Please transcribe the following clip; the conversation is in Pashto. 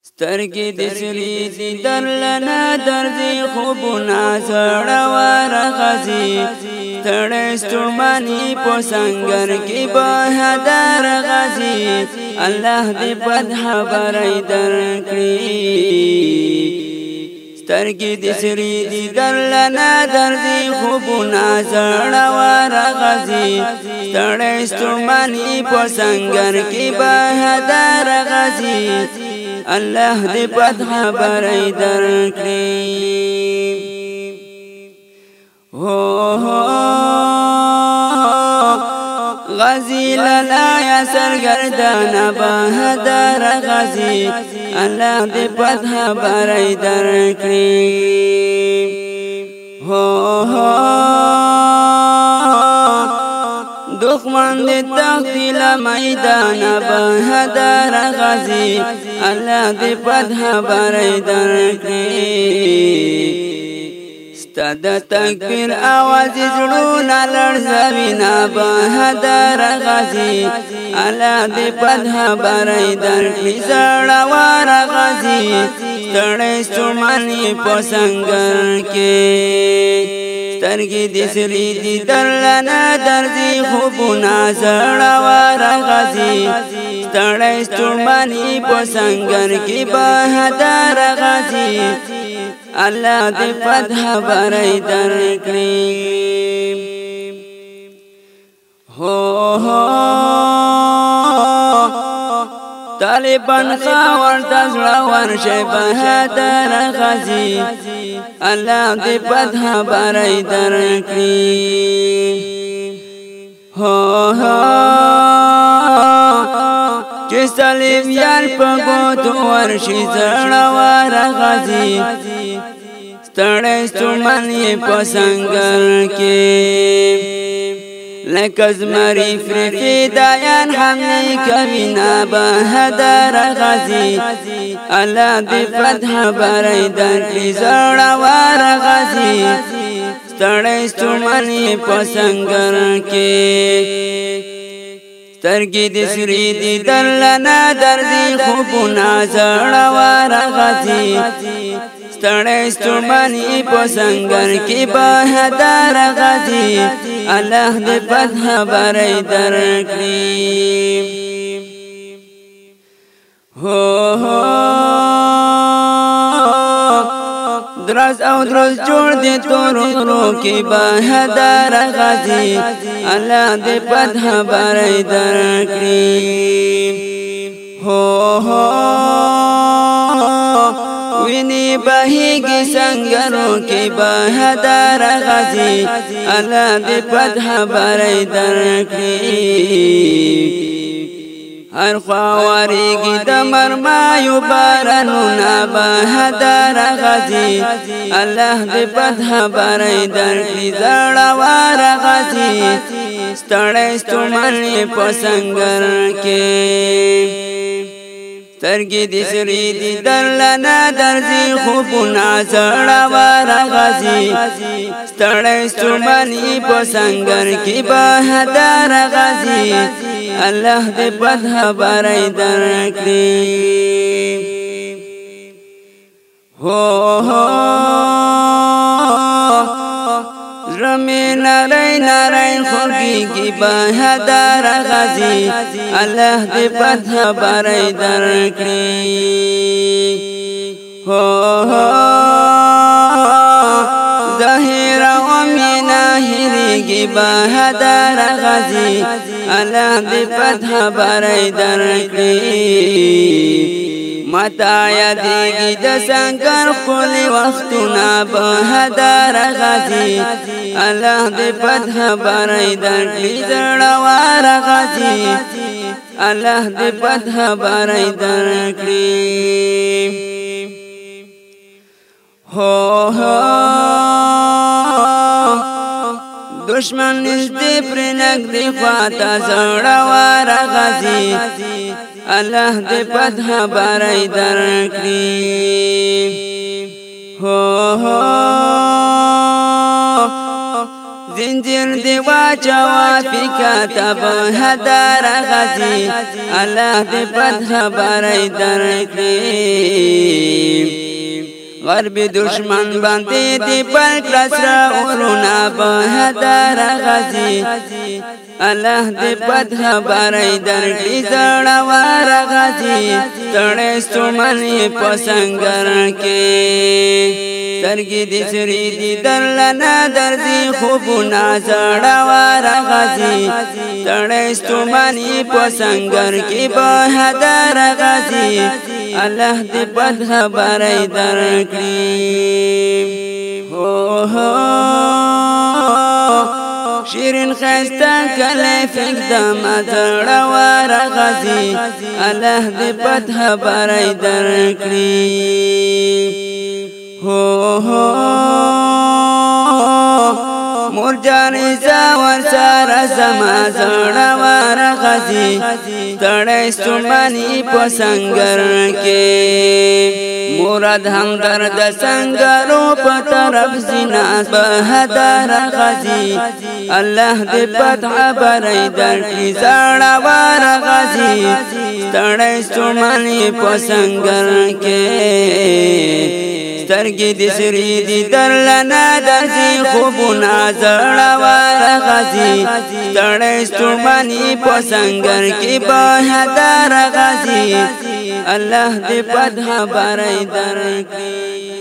سترګې د سری دي درلنا درځي خوبونه زړه ورغځي ستړی ستوماني په سنگر کې بهادر غځي الله دې بد خبرې درکړي سترګې د سری دي درلنا درځي خوبونه زړه ورغځي ستړی ستوماني په سنگر کې بهادر غځي الله دې بد خبرې درکړي غازی لالا یا سرګردان بهادر غازی الله دې بد خبرې درکړي دښمن دې تقتل میدان بهادر غازی الله دې بد خبرې درکړي ستاد تکبیر आवाज زړونه لړزوي نا بهادر غازی الله دې بد خبرې درکړي زړه ور غازی ستړی ستوماني په سنگر کې سترګې دې سری دي درلنا درځي خوبونه زړه ورغځي ستړی ستوماني په سنگر کې بهادر غازی الله دې بد خبرې درکړي طالبان خاور تزړه ورشه بهادر غازی الله دې بد خبرې درکړي چې صلیب یار په ګوتو ورشي زړه ورغځي ستړی ستوماني په سنگر کې لکه زمری فدایان حملې کوي نا بهادر غازی الله دې بد خبرې درکړي زړه ورغځي ستړی ستوماني په سنگر کې سترګې دې سری دي درلنا درځي خوبونه زړه ورغځي ستړی ستوماني په سنگر کې بهادر غازی الله دې بد خبرې درکړي درز او درز جوړ دې تورو کې بهادر غازی الله دې بد خبرې درکړي ویني بهيږي سنگرو کې بهادر غازی الله دې بد خبرې درکړي هر خواریږي د مرمایو بارانونه بهادر غازی الله دې بد خبرې درکړي زړه ور غازی ستړی ستوماني په سنگر کې سترګې دې سری دي درلنا درځي خوبونه زړه ورغځي ستړی ستوماني په سنگر کې بهادر غازی الله دې بد خبرې درکړي زړه نری نری خوږیږي بهادر غازی الله دې بد خبرې درکړي ظاهر او مینا هریږي بهادر غازی الله دې بد خبرې درکړي متا یادېږي د سنگر خپلې وختونه بهادر غازی الله دې بد خبرې درکړي زړه ور غازی الله دې بد خبرې درکړي دشمن نږدې پرې نږدې خواته زړه ور غازی الله دې بد خبرې درکړي زنجیر پنځیر دی واچوا فکاتب هدار غزي الله دې فتح برای درکړي غرب دشمن باندې دی پر کسرا اورونا په هدار غزي الله دې فتح برای درکړي زړه وار غزي تړې ستومنې په سنگر کې سترګې دې سرې دي درلنا درځي خوبونه زړه وار غزي تړې ستومنې په سنگر کې په هدار غزي الله دې فتح برای درکړي شیرین خسته کله فکدم زړه وار غزي الله دې فتح برای درکړي مرجان زاور سارا زما زړه وار غزي تړې ستومنې په سنگر کې مراد هم درد سنگرو په طرف زینا په هدار غزي الله دې فتح برای درکړي زړه وار غزي تړې ستومنې په سنگر کې سترګې دې سرې دي درلنا درځي خوبونه زړه وار غزي تړې ستومنې په سنگر کې په هدار غزي الله دې فتح برای درکړي